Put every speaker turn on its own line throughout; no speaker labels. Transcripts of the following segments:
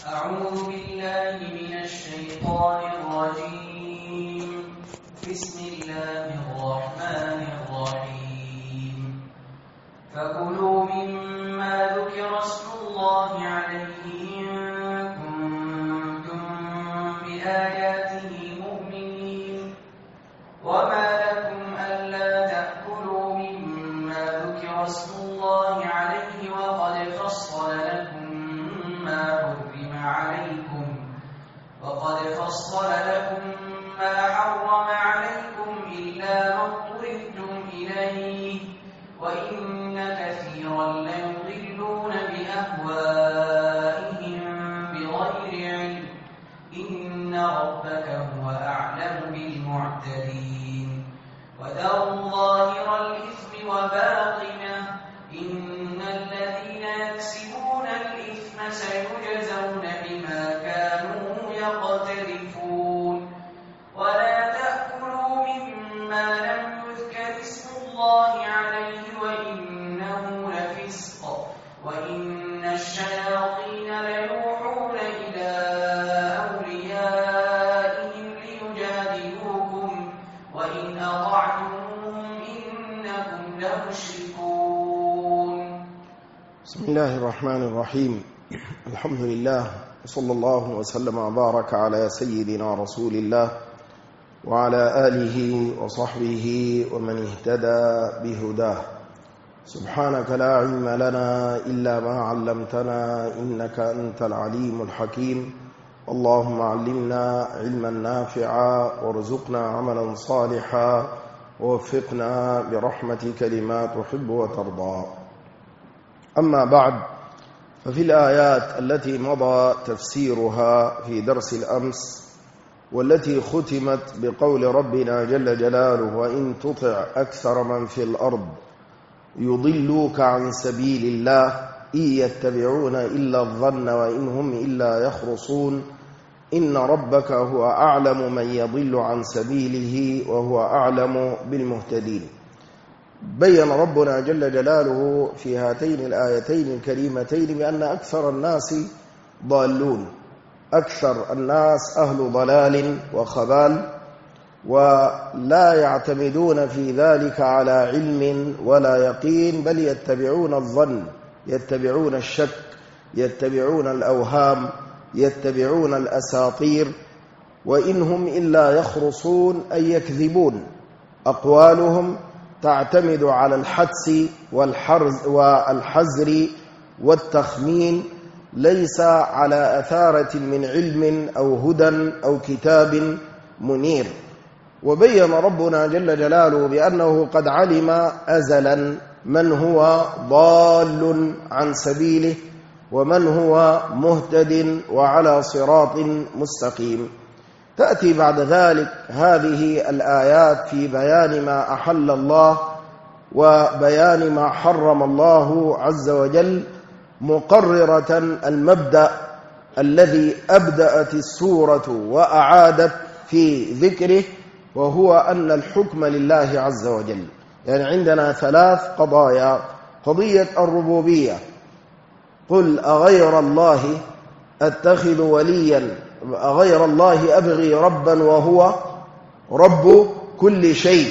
أعوذ بالله من الشيطان الرجيم. بسم الله الرحمن الرحيم. فكلوا مما ذكر اسم الله عليه إن كنتم بآياته مؤمنين. وما لكم ألا تأكلوا مما ذكر اسم الله عليه وقد فصل لكم ما حرم عليكم إلا ما اضطررتم إليه وإن كثيرا ليضلون بأهوائهم بغير علم إن ربك هو أعلم بالمعتدين. وذروا ظاهر الإثم وباطنه إن الذين يكسبون الإثم سيجزون بما كانوا يقترفون. ولا تأكلوا مما لم يذكر اسم الله عليه وإنه لفسق وإن الشياطين ليوحون إلى أوليائهم ليجادلوكم وإن أطعتموهم إنكم لمشركون.
بسم الله الرحمن الرحيم. الحمد لله وصلى الله وسلم وبارك على سيدنا رسول الله وعلى آله وصحبه ومن اهتدى بهداه. سبحانك لا علم لنا إلا ما علمتنا إنك أنت العليم الحكيم. اللهم علمنا علما نافعا وارزقنا عملا صالحا ووفقنا برحمتك لما تحب وترضى. أما بعد، ففي الآيات التي مضى تفسيرها في درس الأمس والتي ختمت بقول ربنا جل جلاله وإن تطع أكثر من في الأرض يضلوك عن سبيل الله إن يتبعون إلا الظن وإن هم إلا يخرصون إن ربك هو أعلم من يضل عن سبيله وهو أعلم بالمهتدين. بين ربنا جل جلاله في هاتين الآيتين الكريمتين بأن أكثر الناس ضالون، أكثر الناس أهل ضلال وخبال، ولا يعتمدون في ذلك على علم ولا يقين، بل يتبعون الظن، يتبعون الشك، يتبعون الأوهام، يتبعون الأساطير، وإنهم إلا يخرصون أي يكذبون. أقوالهم تعتمد على الحدس والحزر والتخمين، ليس على أثارة من علم أو هدى أو كتاب منير. وبين ربنا جل جلاله بأنه قد علم أزلا من هو ضال عن سبيله ومن هو مهتد وعلى صراط مستقيم. تأتي بعد ذلك هذه الآيات في بيان ما أحل الله وبيان ما حرم الله عز وجل، مقررة المبدأ الذي أبدأت السورة وأعادت في ذكره، وهو أن الحكم لله عز وجل. يعني عندنا ثلاث قضايا: قضية الربوبية، قل أغير الله أتخذ وليا، أغير الله أبغي ربا وهو رب كل شيء.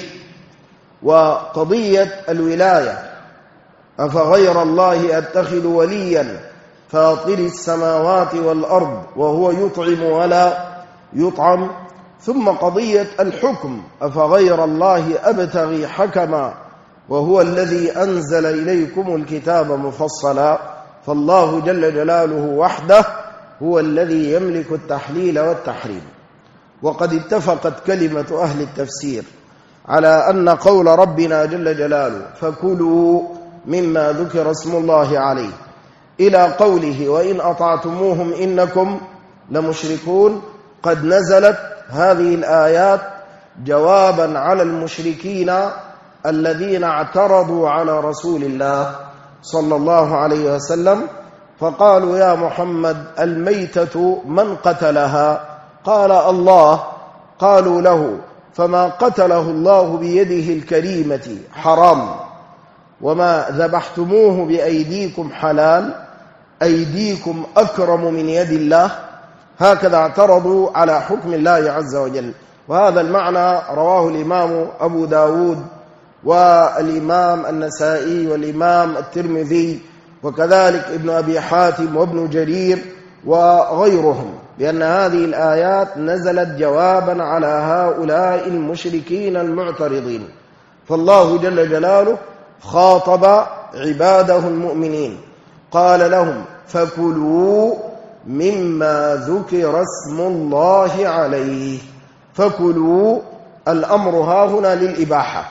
وقضية الولاية، أفغير الله أتخذ وليا فاطر السماوات والأرض وهو يطعم ولا يطعم. ثم قضية الحكم، أفغير الله أبتغي حكما وهو الذي أنزل إليكم الكتاب مفصلا. فالله جل جلاله وحده هو الذي يملك التحليل والتحريم. وقد اتفقت كلمة أهل التفسير على أن قول ربنا جل جلاله فكلوا مما ذكر اسم الله عليه إلى قوله وإن أطعتموهم إنكم لمشركون قد نزلت هذه الآيات جوابا على المشركين الذين اعترضوا على رسول الله صلى الله عليه وسلم، فقالوا يا محمد الميتة من قتلها؟ قال الله. قالوا له فما قتله الله بيده الكريمة حرام وما ذبحتموه بأيديكم حلال، أيديكم أكرم من يد الله. هكذا اعترضوا على حكم الله عز وجل. وهذا المعنى رواه الإمام أبو داود والإمام النسائي والإمام الترمذي وكذلك ابن أبي حاتم وابن جرير وغيرهم، لأن هذه الآيات نزلت جوابا على هؤلاء المشركين المعترضين. فالله جل جلاله خاطب عباده المؤمنين قال لهم: فكلوا مما ذكر اسم الله عليه. فكلوا، الأمر هاهنا للإباحة.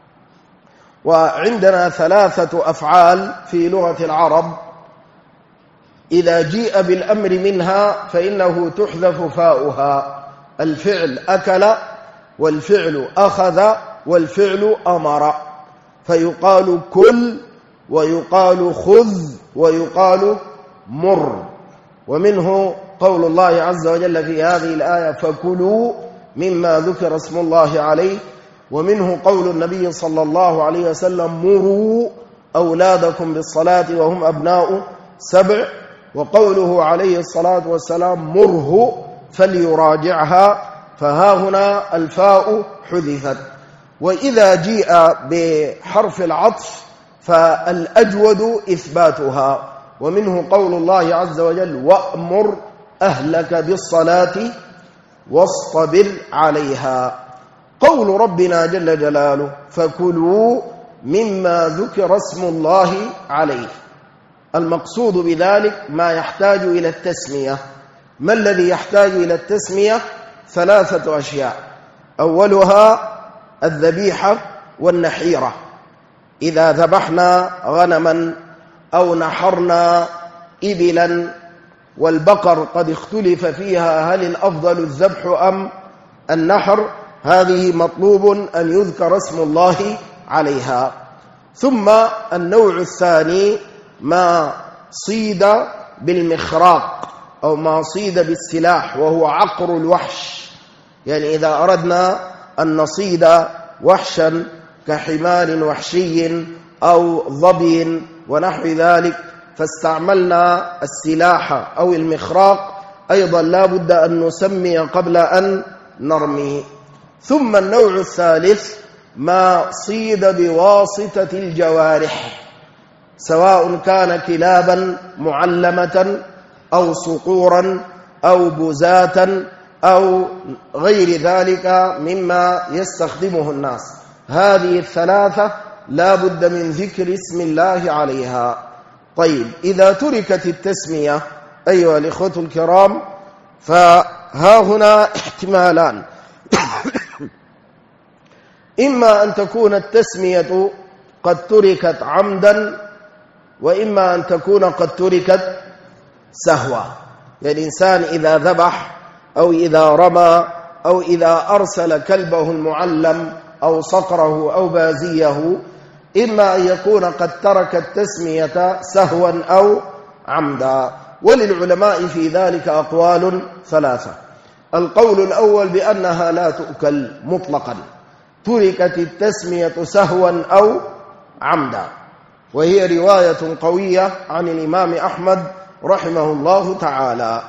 وعندنا 3 أفعال في لغة العرب إذا جيء بالأمر منها فإنه تحذف فاؤها. الفعل أكل، والفعل أخذ، والفعل أمر، فيقال كل، ويقال خذ، ويقال مر. ومنه قول الله عز وجل في هذه الآية: فكلوا مما ذكر اسم الله عليه. ومنه قول النبي صلى الله عليه وسلم: مروا أولادكم بالصلاة وهم أبناء 7. وقوله عليه الصلاة والسلام: مره فليراجعها. فها هنا الفاء حذفت. وإذا جيء بحرف العطف فالأجود إثباتها. ومنه قول الله عز وجل: وأمر أهلك بالصلاة واصطبر عليها. قول ربنا جل جلاله: فكلوا مما ذكر اسم الله عليه. المقصود بذلك ما يحتاج إلى التسمية. ما الذي يحتاج إلى التسمية؟ 3 أشياء. أولها الذبيحة والنحيرة. إذا ذبحنا غنما أو نحرنا إبلا، والبقر قد اختلف فيها هل الأفضل الذبح أم النحر، هذه مطلوب أن يذكر اسم الله عليها. ثم النوع الثاني ما صيد بالمخراق أو ما صيد بالسلاح، وهو عقر الوحش. يعني إذا أردنا أن نصيد وحشا كحمار وحشي أو ظبي ونحو ذلك فاستعملنا السلاح أو المخراق، أيضا لا بد أن نسمي قبل أن نرمي. ثم النوع الثالث ما صيد بواسطة الجوارح، سواء كان كلابا معلمة أو صقورا أو بزاتا أو غير ذلك مما يستخدمه الناس. هذه 3 لا بد من ذكر اسم الله عليها. طيب، إذا تركت التسمية أيها الإخوة الكرام فها هنا احتمالان: إما أن تكون التسمية قد تركت عمدا، وإما أن تكون قد تركت سهوا. يعني الإنسان إذا ذبح أو إذا رمى أو إذا أرسل كلبه المعلم أو صقره أو بازيه، إما أن يكون قد ترك التسمية سهوا أو عمدا. وللعلماء في ذلك أقوال 3. القول الأول بأنها لا تؤكل مطلقا، تركت التسمية سهوا أو عمدا، وهي رواية قوية عن الإمام أحمد رحمه الله تعالى،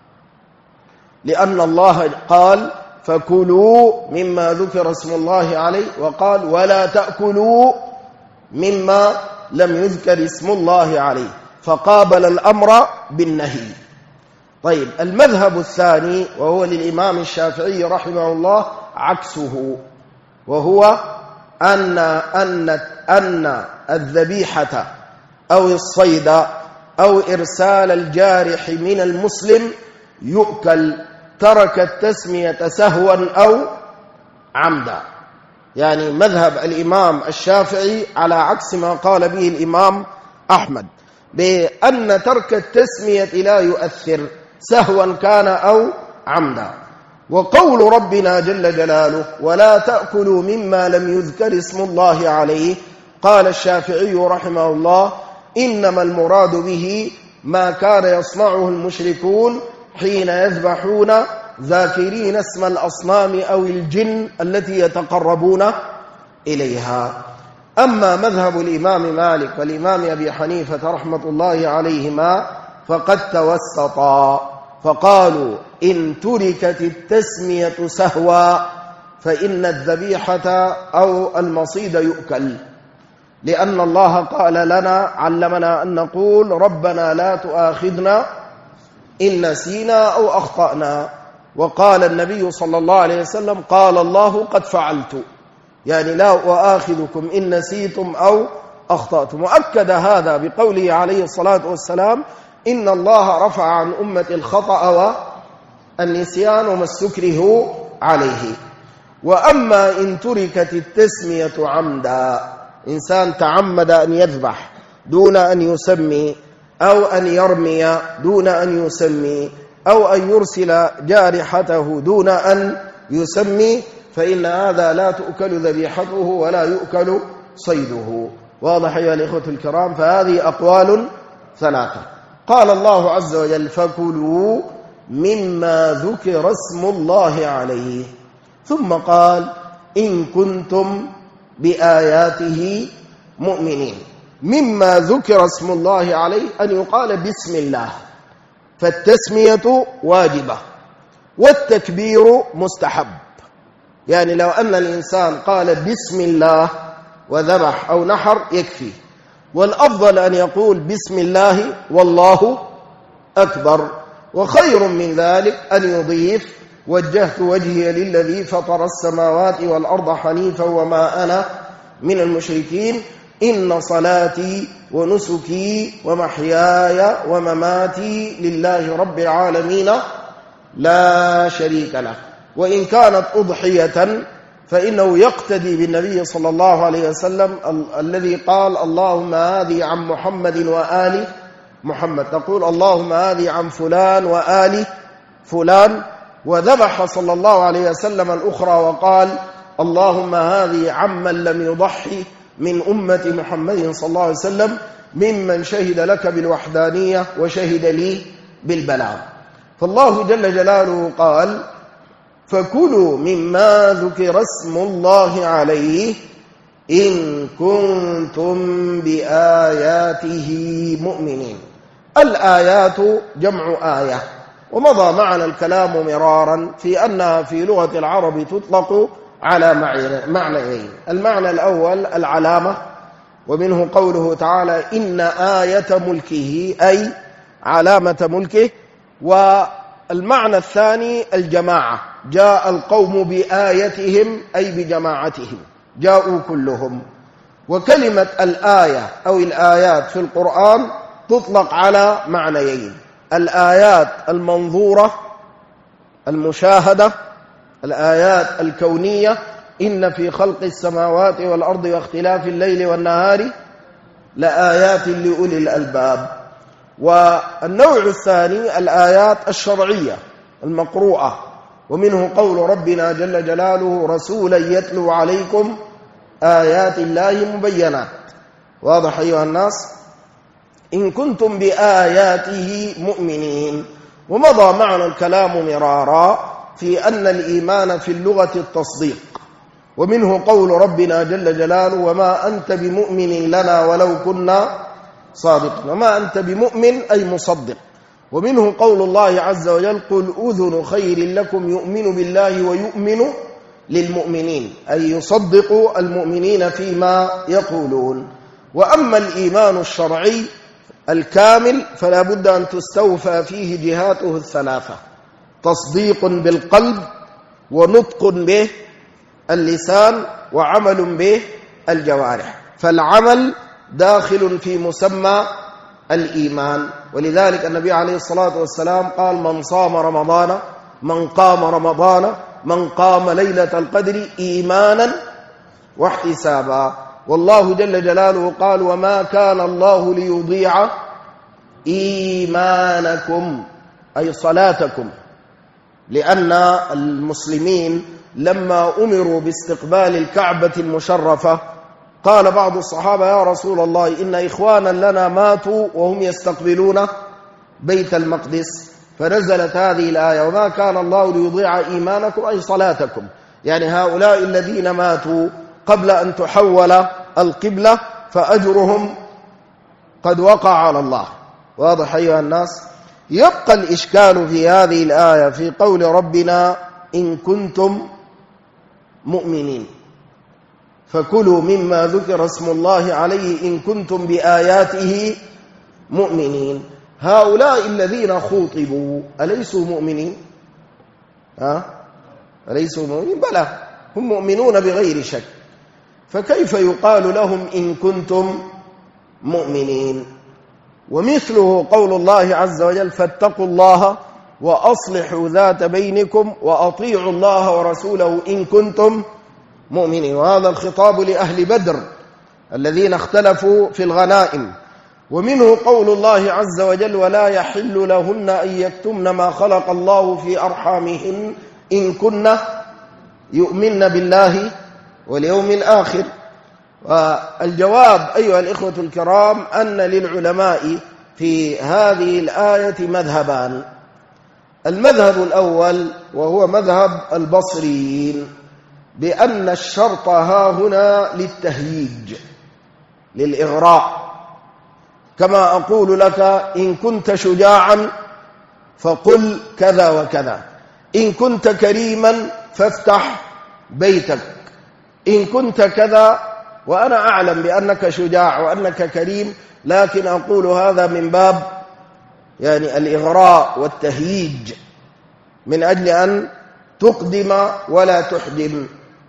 لأن الله قال: فكلوا مما ذكر اسم الله عليه، وقال: ولا تأكلوا مما لم يذكر اسم الله عليه، فقابل الأمر بالنهي. طيب، المذهب الثاني وهو للإمام الشافعي رحمه الله عكسه، وهو أن الذبيحة أو الصيد أو إرسال الجارح من المسلم يؤكل، ترك التسمية سهوا أو عمدا. يعني مذهب الإمام الشافعي على عكس ما قال به الإمام أحمد، بأن ترك التسمية لا يؤثر سهوا كان أو عمدا. وقول ربنا جل جلاله: ولا تأكلوا مما لم يذكر اسم الله عليه، قال الشافعي رحمه الله: إنما المراد به ما كان يصنعه المشركون حين يذبحون ذاكرين اسم الأصنام أو الجن التي يتقربون إليها. أما مذهب الإمام مالك والإمام أبي حنيفة رحمة الله عليهما فقد توسطا، فقالوا إن تركت التسمية سهوا فإن الذبيحة أو المصيد يؤكل، لأن الله قال لنا علمنا أن نقول ربنا لا تؤاخذنا إن نسينا أو أخطأنا، وقال النبي صلى الله عليه وسلم قال الله قد فعلت، يعني لا أؤاخذكم إن نسيتم أو أخطأتم. وأكد هذا بقوله عليه الصلاة والسلام إن الله رفع عن أمة الخطأ والنسيان وما استكره عليه. وأما إن تركت التسمية عمدا، إنسان تعمد أن يذبح دون أن يسمي، أو أن يرمي دون أن يسمي، أو أن يرسل جارحته دون أن يسمي، فإن هذا لا تؤكل ذبيحته ولا يؤكل صيده. واضح أيها الإخوة الكرام؟ فهذه أقوال ثلاثة. قال الله عز وجل فكلوا مما ذكر اسم الله عليه، ثم قال إن كنتم بآياته مؤمنين. مما ذكر اسم الله عليه أن يقال بسم الله، فالتسمية واجبة والتكبير مستحب. يعني لو أن الإنسان قال بسم الله وذبح أو نحر يكفي، والأفضل أن يقول بسم الله والله أكبر، وخير من ذلك أن يضيف وجهت وجهي للذي فطر السماوات والأرض حنيفا وما أنا من المشركين إن صلاتي ونسكي ومحياي ومماتي لله رب العالمين لا شريك له. وإن كانت أضحية فإنه يقتدي بالنبي صلى الله عليه وسلم الذي قال اللهم هذه عن محمد وآل محمد، تقول اللهم هذه عن فلان وآل فلان. وذبح صلى الله عليه وسلم الأخرى وقال اللهم هذه عمن لم يضحي من أمة محمد صلى الله عليه وسلم ممن شهد لك بالوحدانية وشهد لي بالبلاغ. فالله جل جلاله قال فكلوا مما ذكر اسم الله عليه إن كنتم بآياته مؤمنين. الآيات جمع آية، ومضى معنا الكلام مرارا في أنها في لغة العرب تطلق على معنيين. المعنى الأول العلامة، ومنه قوله تعالى إن آية ملكه أي علامة ملكه. والمعنى الثاني الجماعة، جاء القوم بآيتهم أي بجماعتهم، جاءوا كلهم. وكلمة الآية أو الآيات في القرآن تطلق على معنيين: الآيات المنظورة المشاهدة، الآيات الكونية إن في خلق السماوات والأرض واختلاف الليل والنهار لآيات لأولي الألباب. والنوع الثاني الآيات الشرعية المقروءة، ومنه قول ربنا جل جلاله رسولا يتلو عليكم آيات الله مبينات. واضح أيها الناس؟ إن كنتم بآياته مؤمنين. ومضى معنا الكلام مرارا في أن الإيمان في اللغة التصديق، ومنه قول ربنا جل جلاله وما أنت بمؤمن لنا ولو كنا صادقين. وما أنت بمؤمن أي مصدق. ومنه قول الله عز وجل قل أذن خير لكم يؤمن بالله ويؤمن للمؤمنين، أي يصدق المؤمنين فيما يقولون. وأما الإيمان الشرعي الكامل فلا بد أن تستوفى فيه جهاته الثلاثة: تصديق بالقلب، ونطق به اللسان، وعمل به الجوارح. فالعمل داخل في مسمى الإيمان. ولذلك النبي عليه الصلاة والسلام قال من صام رمضان من قام رمضان من قام ليلة القدر إيمانا واحتسابا. والله جل جلاله قال وما كان الله ليضيع إيمانكم أي صلاتكم، لأن المسلمين لما أمروا باستقبال الكعبة المشرفة قال بعض الصحابة يا رسول الله إن إخوانا لنا ماتوا وهم يستقبلون بيت المقدس، فنزلت هذه الآية وما كان الله ليضيع إيمانكم أي صلاتكم، يعني هؤلاء الذين ماتوا قبل أن تحول القبلة فأجرهم قد وقع على الله. واضح أيها الناس؟ يبقى الإشكال في هذه الآية في قول ربنا إن كنتم مؤمنين، فكلوا مما ذكر اسم الله عليه إن كنتم بآياته مؤمنين. هؤلاء الذين خوطبوا أليسوا مؤمنين؟ أليسوا مؤمنين؟ بلى، هم مؤمنون بغير شك، فكيف يقال لهم إن كنتم مؤمنين؟ ومثله قول الله عز وجل فاتقوا الله وأصلحوا ذات بينكم وأطيعوا الله ورسوله إن كنتم مؤمنين. وهذا الخطاب لأهل بدر الذين اختلفوا في الغنائم. ومنه قول الله عز وجل ولا يحل لهن أن يكتمن ما خلق الله في أرحامهن إن كن يؤمن بالله واليوم الآخر. والجواب أيها الإخوة الكرام أن للعلماء في هذه الآية مذهبان. المذهب الأول وهو مذهب البصريين بأن الشرط ها هنا للتهييج للإغراء، كما أقول لك إن كنت شجاعا فقل كذا وكذا، إن كنت كريما فافتح بيتك، إن كنت كذا، وأنا أعلم بأنك شجاع وأنك كريم، لكن أقول هذا من باب يعني الإغراء والتهييج من أجل أن تقدم ولا تحدم.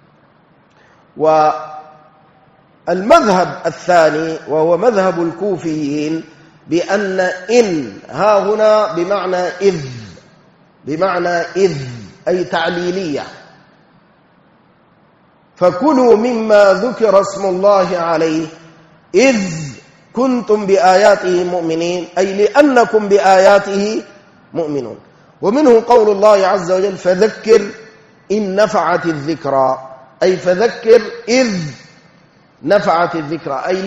والمذهب الثاني وهو مذهب الكوفيين بأن إن ها هنا بمعنى إذ أي تعليلية، فكلوا مما ذكر اسم الله عليه إذ كنتم بآياته مؤمنين، أي لأنكم بآياته مؤمنون. ومنه قول الله عز وجل فذكر إن نفعت الذكرى، أي فذكر إذ نفعت الذكرى، أي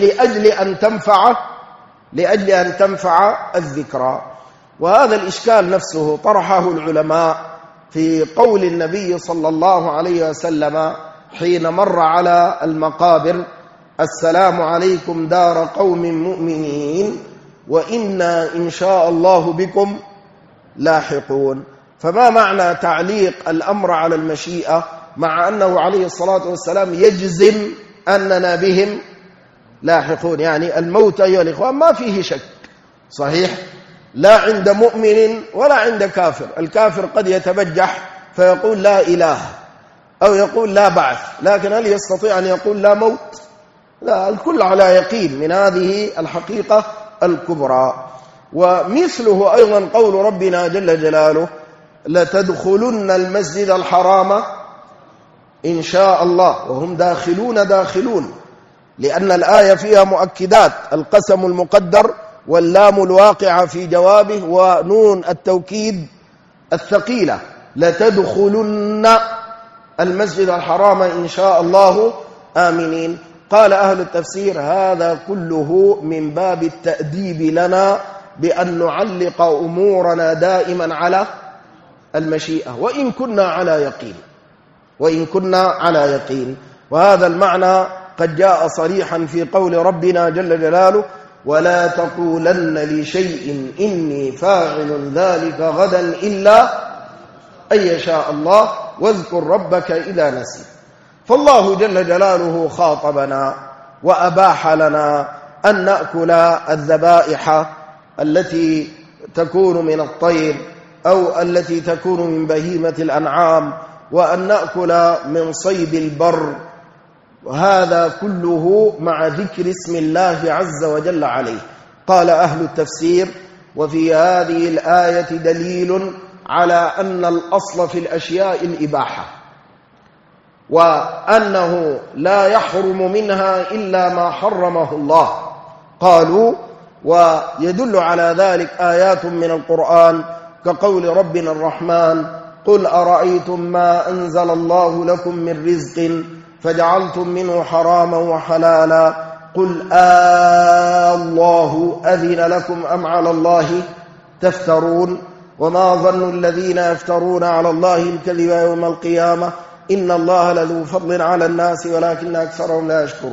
لأجل أن تنفع الذكرى. وهذا الإشكال نفسه طرحه العلماء في قول النبي صلى الله عليه وسلم حين مر على المقابر السلام عليكم دار قوم مؤمنين وإنا إن شاء الله بكم لاحقون. فما معنى تعليق الأمر على المشيئة مع أنه عليه الصلاة والسلام يجزم أننا بهم لاحقون؟ يعني الموت أيها الإخوان ما فيه شك صحيح، لا عند مؤمن ولا عند كافر. الكافر قد يتبجح فيقول لا إله أو يقول لا بعث، لكن هل يستطيع أن يقول لا موت؟ لا، الكل على يقين من هذه الحقيقة الكبرى. ومثله أيضا قول ربنا جل جلاله لتدخلن المسجد الحرام إن شاء الله، وهم داخلون، لأن الآية فيها مؤكدات، القسم المقدر واللام الواقعة في جوابه ونون التوكيد الثقيلة، لتدخلن المسجد الحرام إن شاء الله آمنين. قال أهل التفسير هذا كله من باب التأديب لنا بأن نعلق أمورنا دائما على المشيئة وإن كنا على يقين. وهذا المعنى قد جاء صريحا في قول ربنا جل جلاله ولا تقولن لشيء إني فاعل ذلك غدا إلا أن يشاء الله واذكر ربك إذا نسيت. فالله جل جلاله خاطبنا وأباح لنا أن نأكل الذبائح التي تكون من الطير أو التي تكون من بهيمة الأنعام، وأن نأكل من صيد البر، وهذا كله مع ذكر اسم الله عز وجل عليه. قال أهل التفسير وفي هذه الآية دليل على أن الأصل في الأشياء الإباحة، وأنه لا يحرم منها إلا ما حرمه الله. قالوا ويدل على ذلك آيات من القرآن كقول ربنا الرحمن قل أرأيتم ما أنزل الله لكم من رزق فجعلتم منه حراما وحلالا قل الله أذن لكم أم على الله تفترون وما ظن الذين يفترون على الله الكذب يوم القيامة إن الله لذو فضل على الناس ولكن أكثرهم لا يشكرون.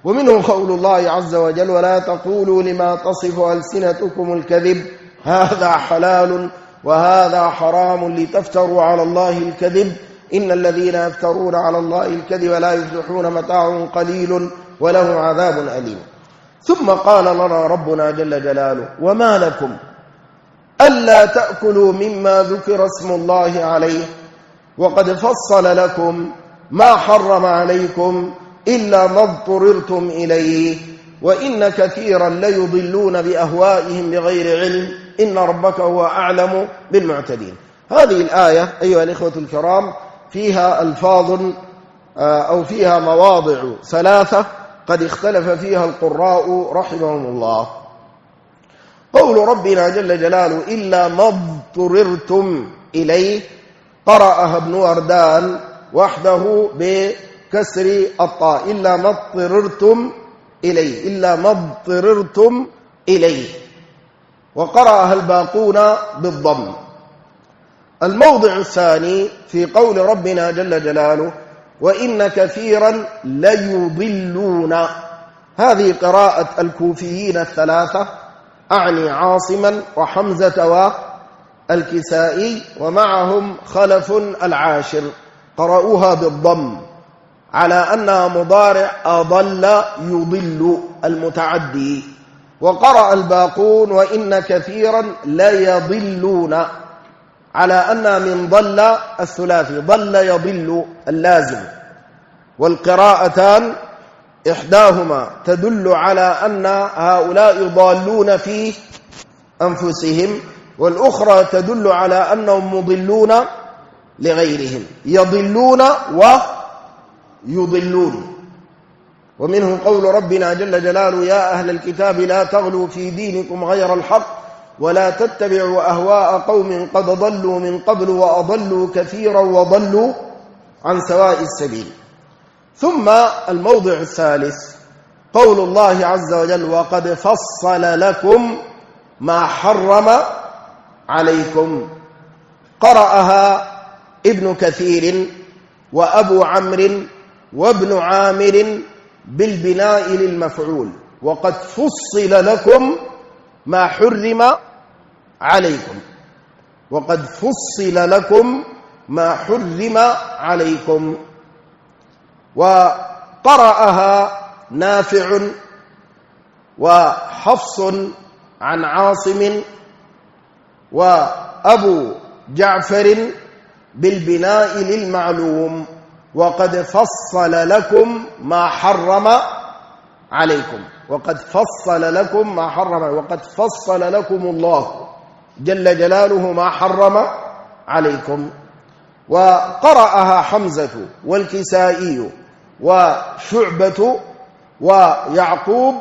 ومنه قول الله عز وجل ولا تقولوا لما تصف ألسنتكم الكذب هذا حلال وهذا حرام لتفتروا على الله الكذب إن الذين يفترون على الله الكذب لا يفلحون متاع قليل وله عذاب أليم. ثم قال لنا ربنا جل جلاله وما لكم ألا تأكلوا مما ذكر اسم الله عليه وقد فصل لكم ما حرم عليكم إلا ما اضطررتم إليه وإن كثيرا ليضلون بأهوائهم بغير علم إن ربك هو أعلم بالمعتدين. هذه الآية أيها الإخوة الكرام فيها ألفاظ أو فيها مواضع ثلاثة قد اختلف فيها القراء رحمهم الله. قول ربنا جل جلاله إلا ما اضطررتم إليه قرأها ابن وردان وحده بكسر الطاء إلا ما اضطررتم إليه إلا ما اضطررتم إليه وقرأها الباقون بالضم. الموضع الثاني في قول ربنا جل جلاله وإن كثيرا ليضلون هذه قراءة الكوفيين الثلاثة أعني عاصما وحمزة والكسائي ومعهم خلف العاشر قرأوها بالضم على أنها مضارع أضل يضل المتعدي. وقرأ الباقون وإن كثيرا ليضلون على أنها من ضل الثلاثي ضل يضل اللازم. والقراءتان إحداهما تدل على أن هؤلاء ضالون في أنفسهم والأخرى تدل على أنهم مضلون لغيرهم يضلون ويضلون. ومنه قول ربنا جل جلاله يا أهل الكتاب لا تغلوا في دينكم غير الحق ولا تتبعوا أهواء قوم قد ضلوا من قبل وأضلوا كثيرا وضلوا عن سواء السبيل. ثم الموضع الثالث قول الله عز وجل وقد فصل لكم ما حرم عليكم قرأها ابن كثير وأبو عمرو وابن عامر بالبناء للمفعول وقد فصل لكم ما حرم عليكم وقد فصل لكم ما حرم عليكم. وقرأها نافع وحفص عن عاصم وأبو جعفر بالبناء للمعلوم وقد فصل لكم ما حرم عليكم وقد فصل لكم ما حرم وقد فصل لكم الله جل جلاله ما حرم عليكم. وقرأها حمزة والكسائي وشعبة ويعقوب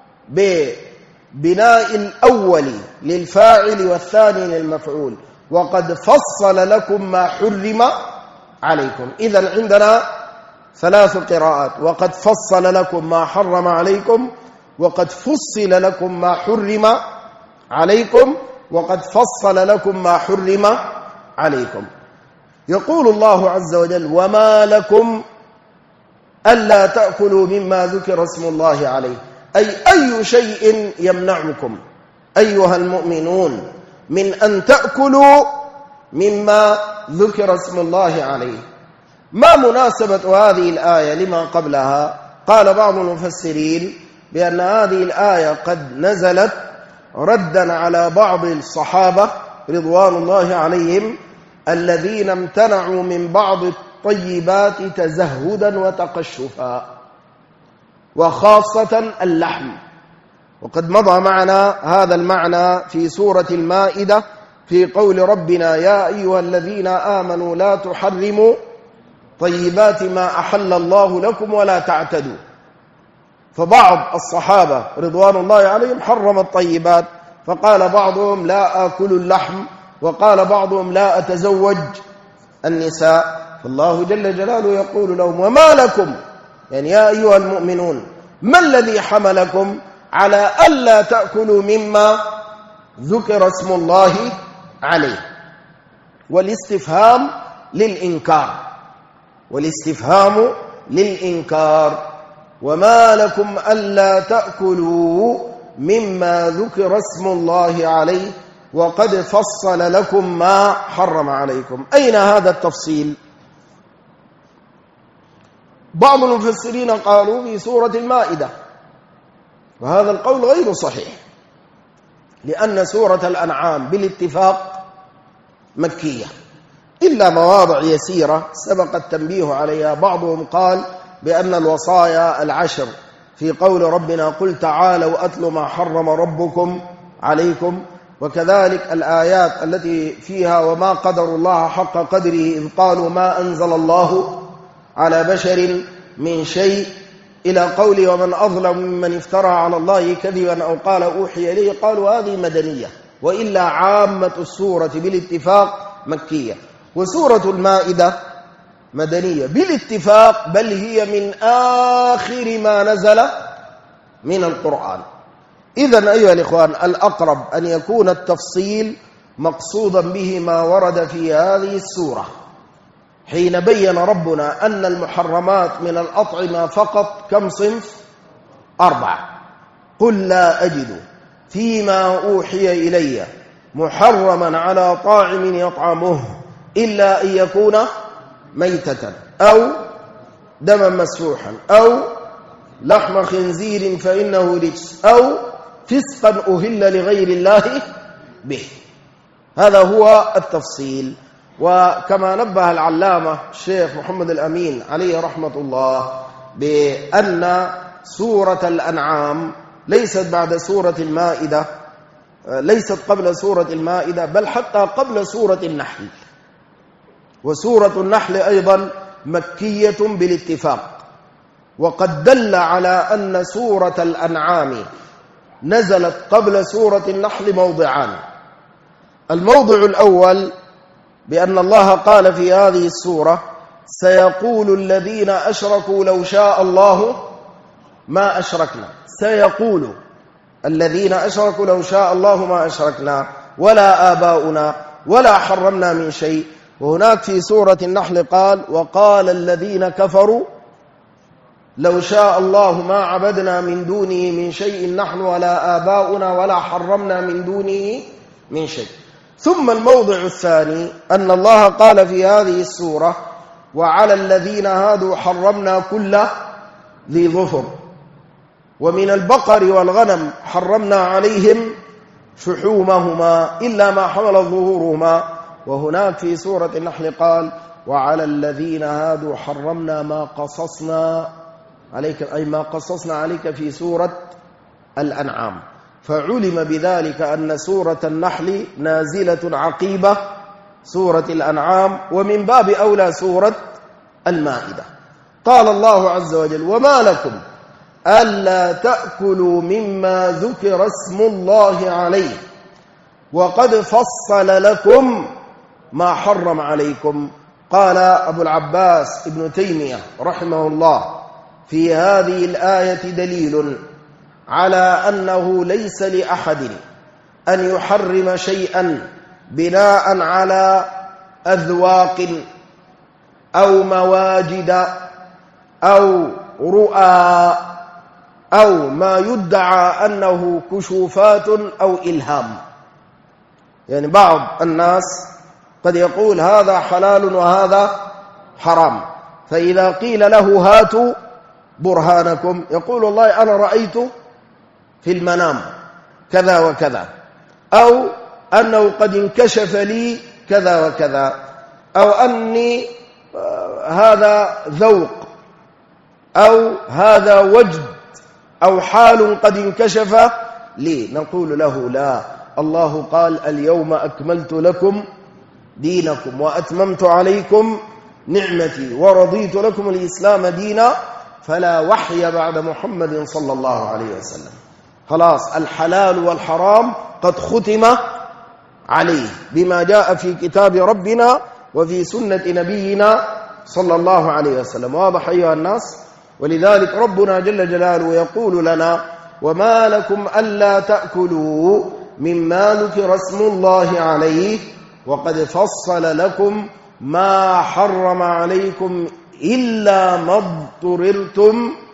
ببناء الأول للفاعل والثاني للمفعول وقد فصل لكم ما حرم عليكم. إذن عندنا ثلاث قراءات وقد فصل لكم ما حرم عليكم وقد فصل لكم ما حرم عليكم وقد فصل لكم ما حرم عليكم. يقول الله عز وجل وما لكم ألا تأكلوا مما ذكر اسم الله عليه أي شيء يمنعكم أيها المؤمنون من أن تأكلوا مما ذكر اسم الله عليه. ما مناسبة هذه الآية لما قبلها؟ قال بعض المفسرين بأن هذه الآية قد نزلت ردا على بعض الصحابة رضوان الله عليهم الذين امتنعوا من بعض الطيبات تزهدا وتقشفا وخاصة اللحم. وقد مضى معنا هذا المعنى في سورة المائدة في قول ربنا يا أيها الذين آمنوا لا تحرموا طيبات ما أحل الله لكم ولا تعتدوا. فبعض الصحابة رضوان الله عليهم حرم الطيبات فقال بعضهم لا آكل اللحم وقال بعضهم لا أتزوج النساء. فالله جل جلاله يقول لهم وما لكم يعني يا أيها المؤمنون ما الذي حملكم على ألا تأكلوا مما ذكر اسم الله عليه. والاستفهام للإنكار وما لكم ألا تأكلوا مما ذكر اسم الله عليه وقد فصل لكم ما حرم عليكم. أين هذا التفصيل؟ بعض المفسرين قالوا في سورة المائدة، وهذا القول غير صحيح، لأن سورة الأنعام بالاتفاق مكية إلا مواضع يسيرة سبق التنبيه عليها. بعضهم قال بأن الوصايا العشر في قول ربنا قل تعالوا أتل ما حرم ربكم عليكم، وكذلك الآيات التي فيها وما قدر الله حق قدره إذ قالوا ما أنزل الله على بشر من شيء، إلى قول ومن أظلم ممن افترى على الله كذبا أو قال أوحي إليه، قالوا هذه مدنية، وإلا عامة السورة بالاتفاق مكية. وسورة المائدة مدنية بالاتفاق، بل هي من آخر ما نزل من القرآن. إذن أيها الإخوان الأقرب أن يكون التفصيل مقصودا به ما ورد في هذه السورة، حين بين ربنا أن المحرمات من الأطعمة فقط كم صنف؟ 4. قل لا أجد فيما أوحي إلي محرما على طاعم يطعمه إلا أن يكون ميتة أو دما مسفوحا أو لحم خنزير فإنه رجس أو فسقا أهل لغير الله به. هذا هو التفصيل. وكما نبه العلامة الشيخ محمد الأمين عليه رحمة الله بأن سورة الأنعام ليست بعد سورة المائدة، ليست قبل سورة المائدة، بل حتى قبل سورة النحل. وسورة النحل أيضا مكية بالاتفاق. وقد دل على أن سورة الأنعام نزلت قبل سورة النحل موضعان. الموضع الأول بأن الله قال في هذه السورة سيقول الذين أشركوا لو شاء الله ما أشركنا. سيقول الذين أشركوا لو شاء الله ما أشركنا ولا آباؤنا ولا حرمنا من شيء. وهناك في سورة النحل قال وقال الذين كفروا لو شاء الله ما عبدنا من دونه من شيء نحن ولا آباؤنا ولا حرمنا من دونه من شيء. ثم الموضع الثاني أن الله قال في هذه السورة وعلى الذين هادوا حرمنا كل ذي ظفر، ومن البقر والغنم حرمنا عليهم شحومهما إلا ما حمل ظهورهما. وهناك في سورة النحل قال وعلى الذين هادوا حرمنا ما قصصنا عليك، أي ما قصصنا عليك في سورة الأنعام. فعلم بذلك أن سورة النحل نازلة عقيبة سورة الأنعام، ومن باب أولى سورة المائدة. قال الله عز وجل وما لكم ألا تأكلوا مما ذكر اسم الله عليه وقد فصل لكم ما حرم عليكم. قال أبو العباس ابن تيمية رحمه الله في هذه الآية دليل على أنه ليس لأحد أن يحرم شيئا بناء على أذواق أو مواجد أو رؤى أو ما يدعى أنه كشوفات أو إلهام. يعني بعض الناس قد يقول هذا حلال وهذا حرام، فإذا قيل له هاتوا برهانكم يقول والله أنا رأيت في المنام كذا وكذا، أو أنه قد انكشف لي كذا وكذا، أو أني هذا ذوق أو هذا وجد أو حال قد انكشف لي. نقول له لا، الله قال اليوم أكملت لكم دينكم وأتممت عليكم نعمتي ورضيت لكم الإسلام دينا، فلا وحي بعد محمد صلى الله عليه وسلم. خلاص الحلال والحرام قد ختم عليه بما جاء في كتاب ربنا وفي سنة نبينا صلى الله عليه وسلم. واضح أيها الناس؟ ولذلك ربنا جل جلاله يقول لنا وما لكم ألا تأكلوا مما ذكر اسم الله عليه وقد فصل لكم ما حرم عليكم إلا ما اضطررتم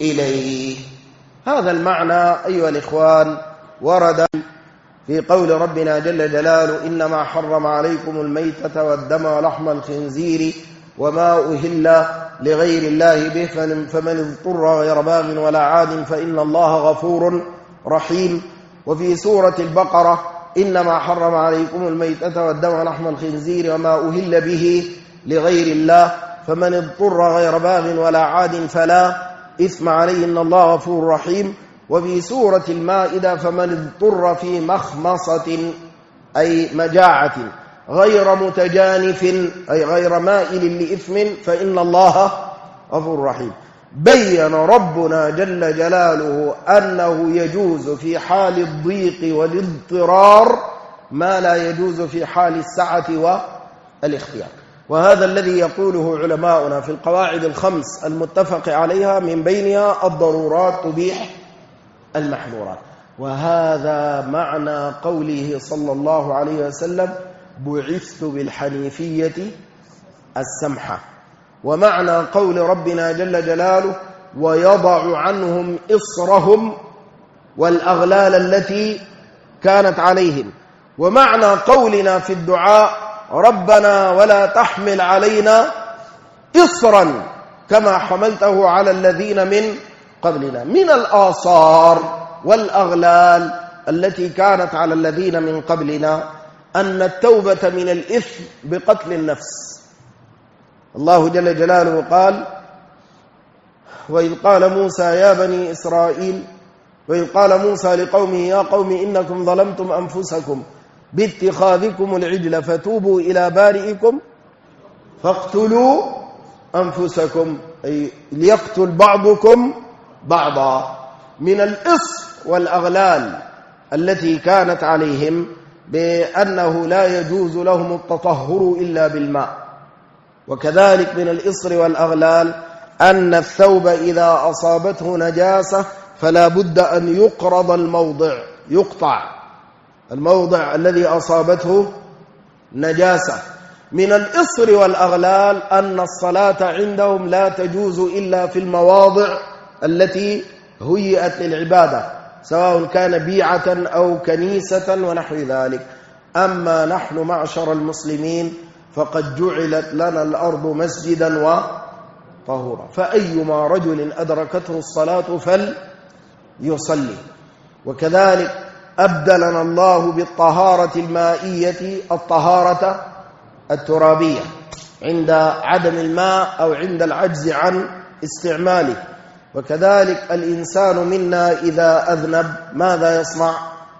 إليه. هذا المعنى أيها الإخوان ورد في قول ربنا جل جلاله: إنما حرم عليكم الميتة والدم ولحم الخنزير وما أهل لغير الله به فمن اضطر غير باغ ولا عاد فإن الله غفور رحيم. وفي سورة البقرة: إنما حرم عليكم الميتة والدم ولحم الخنزير وما أهل به لغير الله فمن اضطر غير باغ ولا عاد فلا إثم عليه إن الله غفور رحيم. وفي سورة المائدة: فمن اضطر في مخمصة أي مجاعة غير متجانف أي غير مائل لإثم فإن الله غفور رحيم. بين ربنا جل جلاله أنه يجوز في حال الضيق والاضطرار ما لا يجوز في حال السعة والاختيار. وهذا الذي يقوله علماؤنا في القواعد الخمس المتفق عليها، من بينها الضرورات تبيح المحظورات. وهذا معنى قوله صلى الله عليه وسلم: بعثت بالحنيفية السمحة. ومعنى قول ربنا جل جلاله: ويضع عنهم إصرهم والأغلال التي كانت عليهم. ومعنى قولنا في الدعاء: ربنا ولا تحمل علينا إصرا كما حملته على الذين من قبلنا. من الآثار والأغلال التي كانت على الذين من قبلنا أن التوبة من الإثم بقتل النفس. الله جل جلاله قال: وإذ قال موسى يا بني إسرائيل وإذ قال موسى لقومه يا قوم إنكم ظلمتم أنفسكم باتخاذكم العجل فتوبوا إلى بارئكم فاقتلوا أنفسكم أي ليقتل بعضكم بعضا. من الإصر والأغلال التي كانت عليهم بأنه لا يجوز لهم التطهر إلا بالماء. وكذلك من الإصر والأغلال أن الثوب إذا أصابته نجاسة فلا بد أن يقرض الموضع، يقطع الموضع الذي أصابته نجاسة. من الإصر والأغلال أن الصلاة عندهم لا تجوز إلا في المواضع التي هيئت للعبادة، سواء كان بيعة أو كنيسة ونحو ذلك. أما نحن معشر المسلمين فقد جعلت لنا الأرض مسجدا وطهورا، فأيما رجل أدركته الصلاة فليصلي. وكذلك أبدلنا الله بالطهارة المائية الطهارة الترابية عند عدم الماء أو عند العجز عن استعماله. وكذلك الإنسان منا إذا أذنب ماذا يصنع؟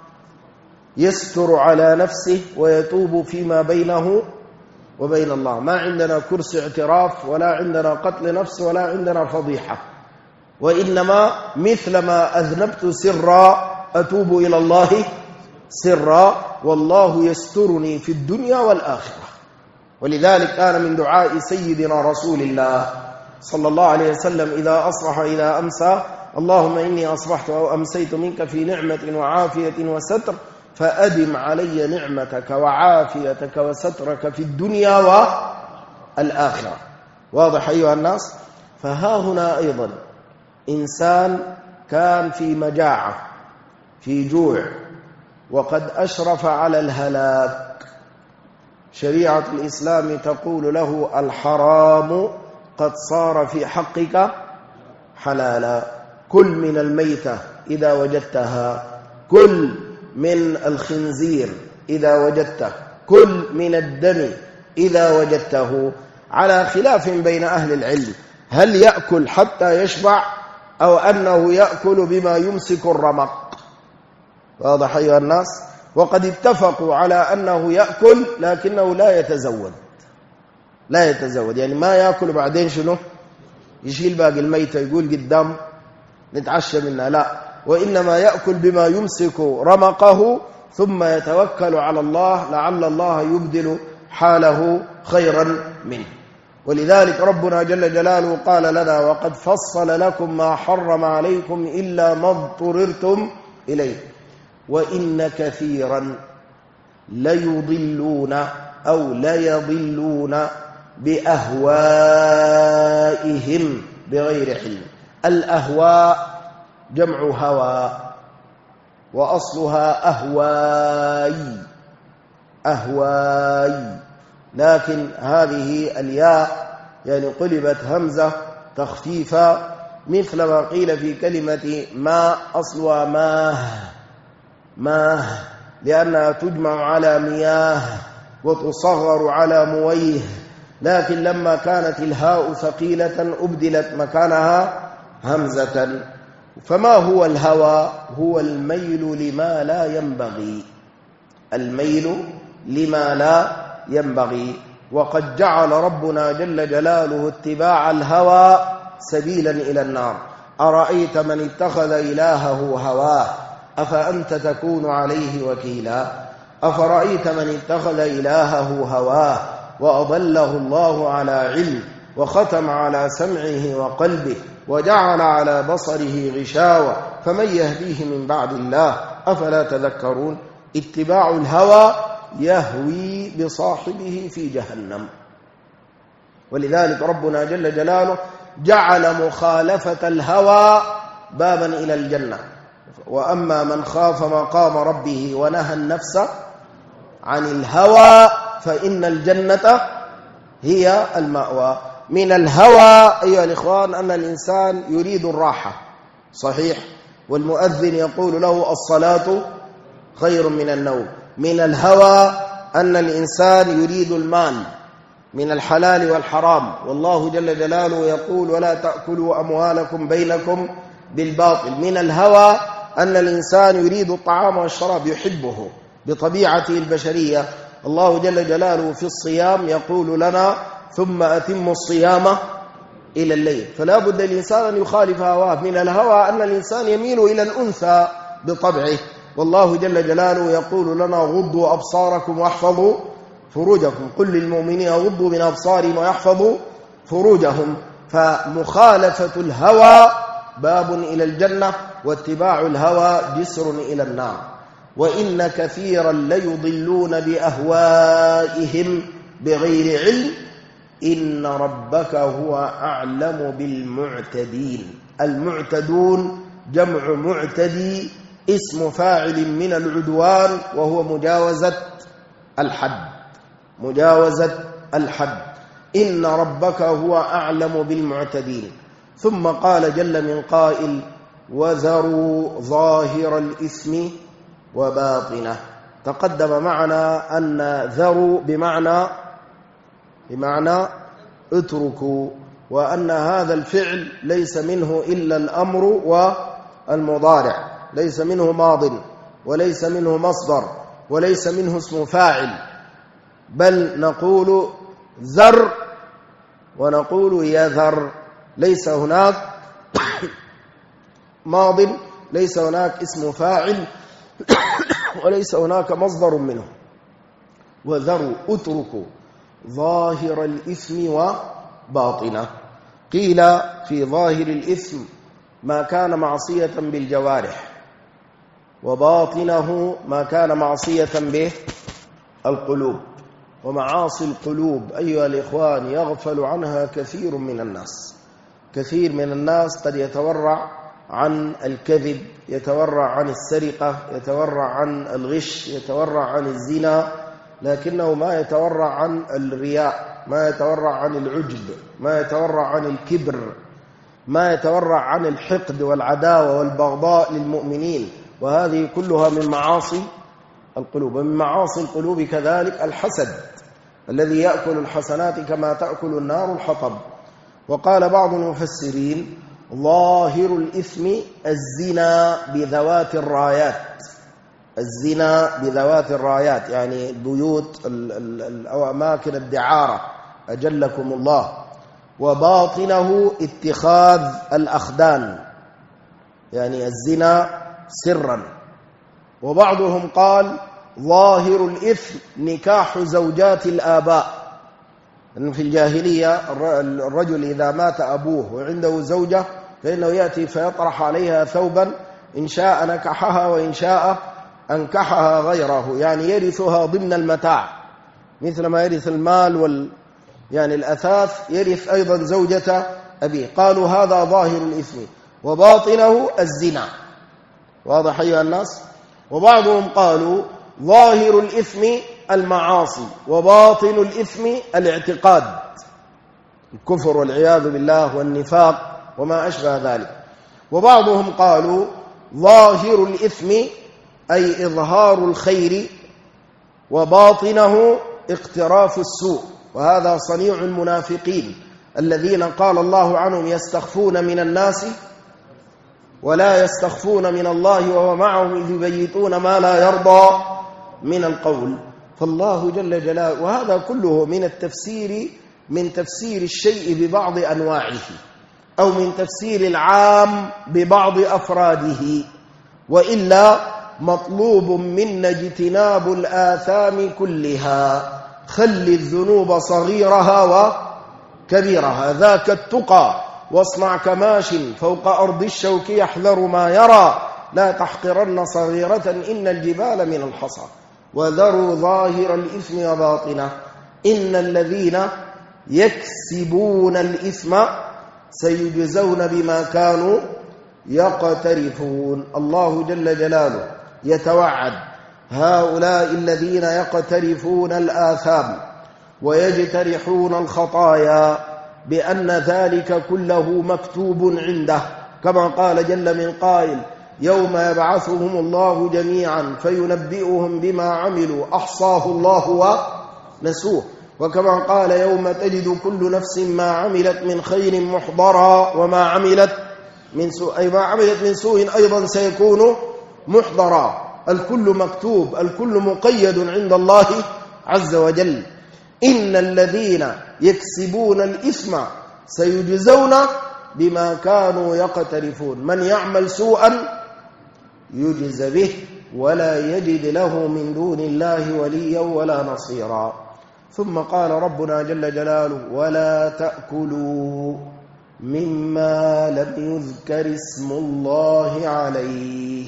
يستر على نفسه ويتوب فيما بينه وبين الله. ما عندنا كرسي اعتراف ولا عندنا قتل نفس ولا عندنا فضيحة، وإنما مثلما أذنبت سرا أتوب إلى الله سرا، والله يسترني في الدنيا والآخرة. ولذلك كان من دعاء سيدنا رسول الله صلى الله عليه وسلم إذا أصبح إذا أمسى: اللهم إني أصبحت أو أمسيت منك في نعمة وعافية وستر فأدم علي نعمتك وعافيتك وسترك في الدنيا والآخرة. واضح أيها الناس؟ فها هنا أيضا إنسان كان في مجاعة، في جوع، وقد أشرف على الهلاك. شريعة الإسلام تقول له: الحرام قد صار في حقك حلالا، كل من الميتة إذا وجدتها، كل من الخنزير إذا وجدته، كل من الدم إذا وجدته. على خلاف بين أهل العلم هل يأكل حتى يشبع أو أنه يأكل بما يمسك الرمق. واضح أيها الناس؟ وقد اتفقوا على أنه يأكل لكنه لا يتزود، يعني ما يأكل بعدين شنو يشيل باقي الميتة يقول قدام نتعشى منها، لا، وإنما يأكل بما يمسك رمقه ثم يتوكل على الله لعل الله يبدل حاله خيرا منه. ولذلك ربنا جل جلاله قال لنا: وقد فصل لكم ما حرم عليكم إلا ما اضطررتم إليه وإن كثيرا ليضلون أو ليضلون بأهوائهم بغير علم. الأهواء جمع هوى، وأصلها أهواي، لكن هذه الياء يعني قلبت همزة تخفيفا، مثل ما قيل في كلمة ما أصلها ماه لأنها تجمع على مياه وتصغر على مويه، لكن لما كانت الهاء ثقيلة أبدلت مكانها همزة. فما هو الهوى؟ هو الميل لما لا ينبغي، الميل لما لا ينبغي. وقد جعل ربنا جل جلاله اتباع الهوى سبيلا إلى النار. أرأيت من اتخذ إلهه هواه أفأنت تكون عليه وكيلا؟ أفرأيت من اتخذ إلهه هواه وأضله الله على علم وختم على سمعه وقلبه وجعل على بصره غشاوة فمن يهديه من بعد الله أفلا تذكرون؟ اتباع الهوى يهوي بصاحبه في جهنم. ولذلك ربنا جل جلاله جعل مخالفة الهوى بابا إلى الجنة. وأما من خاف مقام ربه ونهى النفس عن الهوى فإن الجنة هي المأوى. من الهوى أيها الإخوان أن الإنسان يريد الراحة، صحيح، والمؤذن يقول له الصلاة خير من النوم. من الهوى أن الإنسان يريد المال من الحلال والحرام، والله جل جلاله يقول ولا تأكلوا أموالكم بينكم بالباطل. من الهوى أن الإنسان يريد الطعام والشراب، يحبه بطبيعته البشرية. الله جل جلاله في الصيام يقول لنا ثم أتم الصيام إلى الليل، فلا بد الإنسان أن يخالف هواه. من الهوى أن الإنسان يميل إلى الأنثى بطبعه، والله جل جلاله يقول لنا غضوا أبصاركم واحفظوا فروجكم، قل للمؤمنين يغضوا من أبصارهم ويحفظوا فروجهم. فمخالفة الهوى باب إلى الجنة، واتباع الهوى جسر إلى النار. وإن كثيرا ليضلون بأهوائهم بغير علم إن ربك هو أعلم بالمعتدين. المعتدون جمع معتدي، اسم فاعل من العدوان، وهو مجاوزة الحد. إن ربك هو أعلم بالمعتدين. ثم قال جل من قائل وذروا ظاهر الإثم وباطنه. تقدم معنا أن ذروا بمعنى اتركوا، وأن هذا الفعل ليس منه إلا الأمر والمضارع، ليس منه ماض وليس منه مصدر وليس منه اسم فاعل، بل نقول ذر ونقول يذر. ليس هناك ماض، ليس هناك اسم فاعل، وليس هناك مصدر منه. وذروا اتركوا ظاهر الإثم وباطنه. قيل في ظاهر الإثم ما كان معصية بالجوارح، وباطنه ما كان معصية به القلوب. ومعاصي القلوب أيها الإخوان يغفل عنها كثير من الناس. كثير من الناس قد يتورع عن الكذب، يتورع عن السرقة، يتورع عن الغش، يتورع عن الزنا، لكنه ما يتورع عن الرياء، ما يتورع عن العجب، ما يتورع عن الكبر، ما يتورع عن الحقد والعداوة والبغضاء للمؤمنين. وهذه كلها من معاصي القلوب. ومن معاصي القلوب كذلك الحسد الذي يأكل الحسنات كما تأكل النار الحطب. وقال بعض المفسرين ظاهر الإثم الزنا بذوات الرايات، الزنا بذوات الرايات يعني بيوت أو أماكن الدعارة أجلكم الله. وباطنه اتخاذ الأخدان، يعني الزنا سرا. وبعضهم قال ظاهر الإثم نكاح زوجات الآباء، أن في الجاهلية الرجل إذا مات أبوه وعنده زوجة فإنه يأتي فيطرح عليها ثوبا، إن شاء نكحها وإن شاء أنكحها غيره، يعني يرثها ضمن المتاع، مثل ما يرث المال يعني الأثاث، يرث أيضا زوجة أبيه. قالوا هذا ظاهر الإثم وباطنه الزنا. واضح أيها الناس؟ وبعضهم قالوا ظاهر الإثم المعاصي وباطن الإثم الاعتقاد، الكفر والعياذ بالله والنفاق وما أشبه ذلك. وبعضهم قالوا ظاهر الإثم أي إظهار الخير وباطنه اقتراف السوء، وهذا صنيع المنافقين الذين قال الله عنهم يستخفون من الناس ولا يستخفون من الله وهو معهم إذ يبيتون ما لا يرضى من القول. فالله جل جلاله، وهذا كله من تفسير الشيء ببعض أنواعه أو من تفسير العام ببعض أفراده، وإلا مطلوب منا اجتناب الآثام كلها. خل الذنوب صغيرها وكبيرها، ذاك التقى واصنع كماش فوق أرض الشوك يحذر ما يرى، لا تحقرن صغيرة إن الجبال من الحصى، وذروا ظاهر الإثم وباطنه إن الذين يكسبون الإثم سيجزون بما كانوا يقترفون. الله جل جلاله يتوعد هؤلاء الذين يقترفون الآثام ويجترحون الخطايا بأن ذلك كله مكتوب عنده، كما قال جل من قائل يوم يبعثهم الله جميعا فينبئهم بما عملوا أحصاه الله ونسوه، وكما قال يوم تجد كل نفس ما عملت من خير محضرا وما عملت من سوء، أي ما عملت من سوء أيضا سيكون محضرا. الكل مكتوب، الكل مقيد عند الله عز وجل. إن الذين يكسبون الإثم سيجزون بما كانوا يقترفون، من يعمل سوءا يجز به ولا يجد له من دون الله وليا ولا نصيرا. ثم قال ربنا جل جلاله ولا تأكلوا مما لم يذكر اسم الله عليه.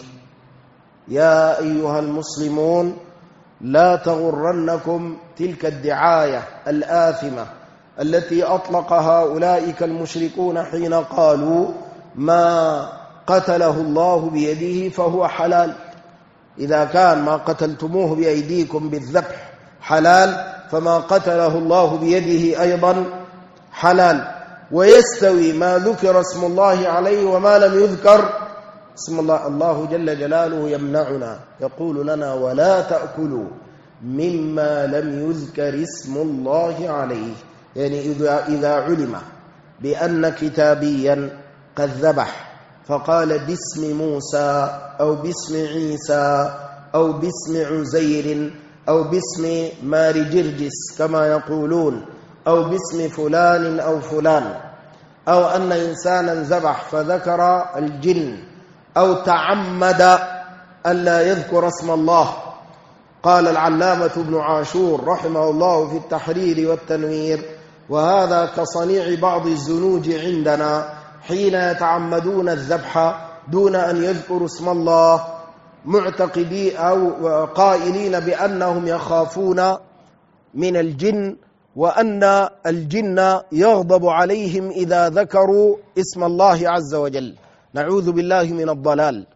يا أيها المسلمون لا تغرنكم تلك الدعاية الآثمة التي أطلقها أولئك المشركون حين قالوا ما قتله الله بيده فهو حلال. إذا كان ما قتلتموه بأيديكم بالذبح حلال، فما قتله الله بيده أيضا حلال. ويستوي ما ذكر اسم الله عليه وما لم يذكر اسم الله. الله جل جلاله يمنعنا، يقول لنا ولا تأكلوا مما لم يذكر اسم الله عليه، يعني إذا علم بأن كتابيا قد ذبح فقال باسم موسى أو باسم عيسى أو باسم عزير أو باسم ماري جرجس كما يقولون أو باسم فلان أو فلان، أو أن إنسانا ذبح فذكر الجن أو تعمد ألا يذكر اسم الله. قال العلامة ابن عاشور رحمه الله في التحرير والتنوير وهذا كصنيع بعض الزنوج عندنا حين يتعمدون الذبح دون أن يذكروا اسم الله، معتقدين أو قائلين بأنهم يخافون من الجن وأن الجن يغضب عليهم إذا ذكروا اسم الله عز وجل. نعوذ بالله من الضلال.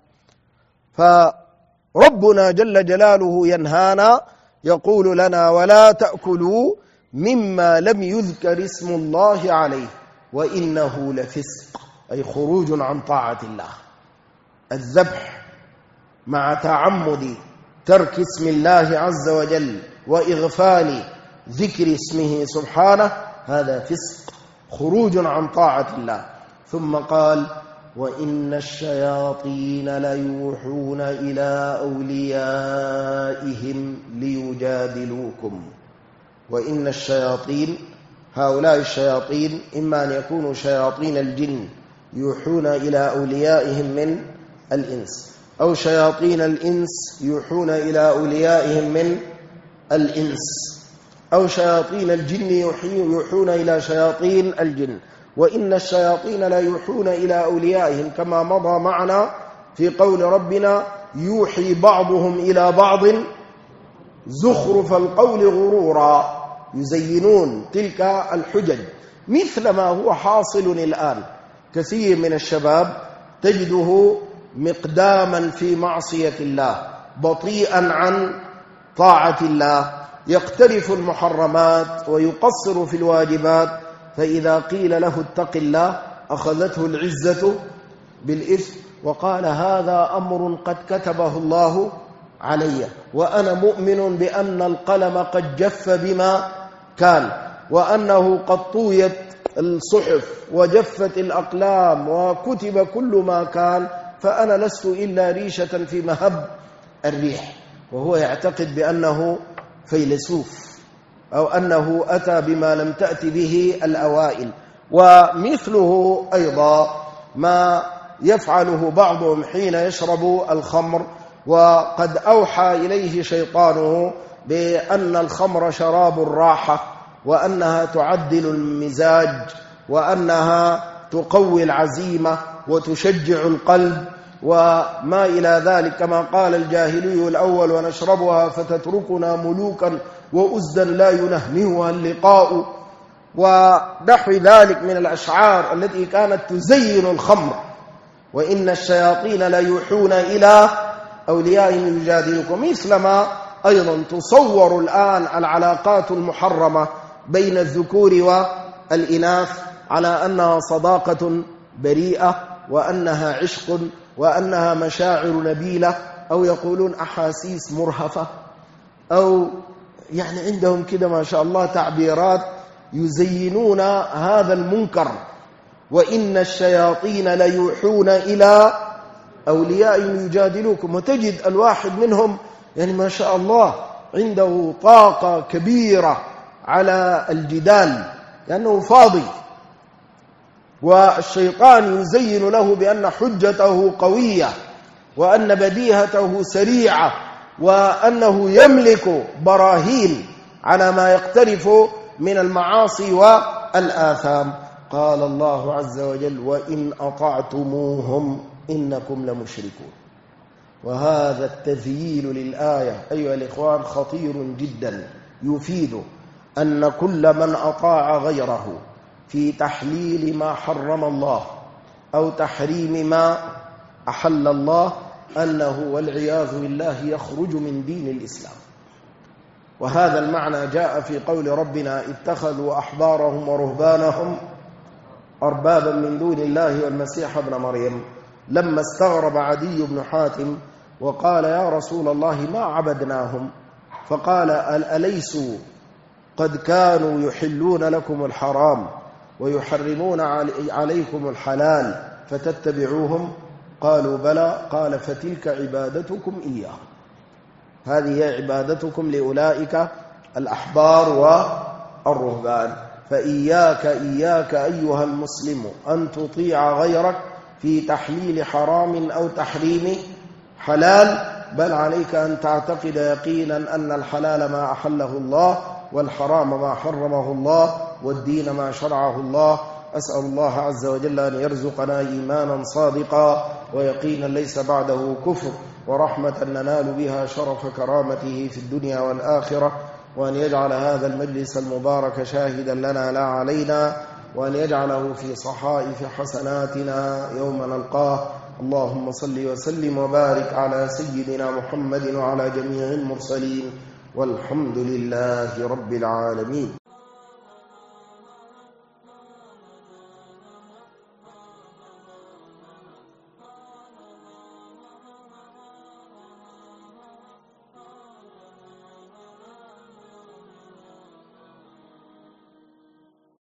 فربنا جل جلاله ينهانا، يقول لنا ولا تأكلوا مما لم يذكر اسم الله عليه وإنه لفسق، أي خروج عن طاعة الله. الذبح مع تعمد ترك اسم الله عز وجل وإغفال ذكر اسمه سبحانه هذا فسق، خروج عن طاعة الله. ثم قال وإن الشياطين ليوحون إلى أوليائهم ليجادلوكم. وإن الشياطين، هؤلاء الشياطين إما أن يكونوا شياطين الجن يوحون إلى أوليائهم من الإنس، أو شياطين الإنس يوحون إلى أوليائهم من الإنس، أو شياطين الجن يوحون إلى شياطين الجن. وإن الشياطين لا يوحون إلى أوليائهم كما مضى معنا في قول ربنا يوحي بعضهم إلى بعض زخرف القول غرورا، يزينون تلك الحجج، مثل ما هو حاصل الآن. كثير من الشباب تجده مقداما في معصية الله، بطيئا عن طاعة الله، يقترف المحرمات ويقصر في الواجبات، فإذا قيل له اتق الله أخذته العزة بالإثم وقال هذا أمر قد كتبه الله علي، وأنا مؤمن بأن القلم قد جف بما كان، وأنه قد طويت الصحف وجفت الأقلام وكتب كل ما كان، فأنا لست إلا ريشة في مهب الريح. وهو يعتقد بأنه فيلسوف أو أنه أتى بما لم تأت به الأوائل. ومثله أيضا ما يفعله بعضهم حين يشرب الخمر، وقد أوحى إليه شيطانه بأن الخمر شراب الراحة، وأنها تعدل المزاج، وأنها تقوي العزيمة وتشجع القلب وما إلى ذلك، كما قال الجاهلي الأول ونشربها فتتركنا ملوكا وأزدا لا ينهمها اللقاء، ونحو ذلك من الأشعار التي كانت تزين الخمر. وإن الشياطين ليوحون إلى أوليائهم يجادلكم، مثلما أيضا تصور الآن العلاقات المحرمة بين الذكور والإناث على أنها صداقة بريئة، وأنها عشق، وأنها مشاعر نبيلة، أو يقولون أحاسيس مرهفة، أو يعني عندهم كده ما شاء الله تعبيرات يزينون هذا المنكر. وإن الشياطين ليوحون إلى أوليائهم يجادلوكم، وتجد الواحد منهم يعني ما شاء الله عنده طاقة كبيرة على الجدال لأنه فاضي، والشيطان يزين له بأن حجته قوية، وأن بديهته سريعة، وأنه يملك براهين على ما يقترف من المعاصي والآثام. قال الله عز وجل وإن أطعتموهم إنكم لمشركون. وهذا التذييل للآية أيها الإخوان خطير جدا، يفيد أن كل من أطاع غيره في تحليل ما حرم الله أو تحريم ما أحل الله أنه والعياذ بالله يخرج من دين الإسلام. وهذا المعنى جاء في قول ربنا اتخذوا أحبارهم ورهبانهم أربابا من دون الله والمسيح ابن مريم، لما استغرب عدي بن حاتم وقال يا رسول الله ما عبدناهم، فقال أليسوا قد كانوا يحلون لكم الحرام ويحرمون عليكم الحلال فتتبعوهم؟ قالوا بلى. قال فتلك عبادتكم إياه، هذه هي عبادتكم لأولئك الأحبار والرهبان. فإياك أيها المسلم أن تطيع غيرك في تحليل حرام أو تحريم حلال، بل عليك أن تعتقد يقينا أن الحلال ما أحله الله، والحرام ما حرمه الله، والدين ما شرعه الله. أسأل الله عز وجل أن يرزقنا إيمانا صادقا ويقينا ليس بعده كفر، ورحمة ننال بها شرف كرامته في الدنيا والآخرة، وأن يجعل هذا المجلس المبارك شاهدا لنا لا علينا، وأن يجعله في صحائف حسناتنا يوم نلقاه. اللهم صل وسلم وبارك على سيدنا محمد وعلى جميع المرسلين، والحمد لله رب العالمين.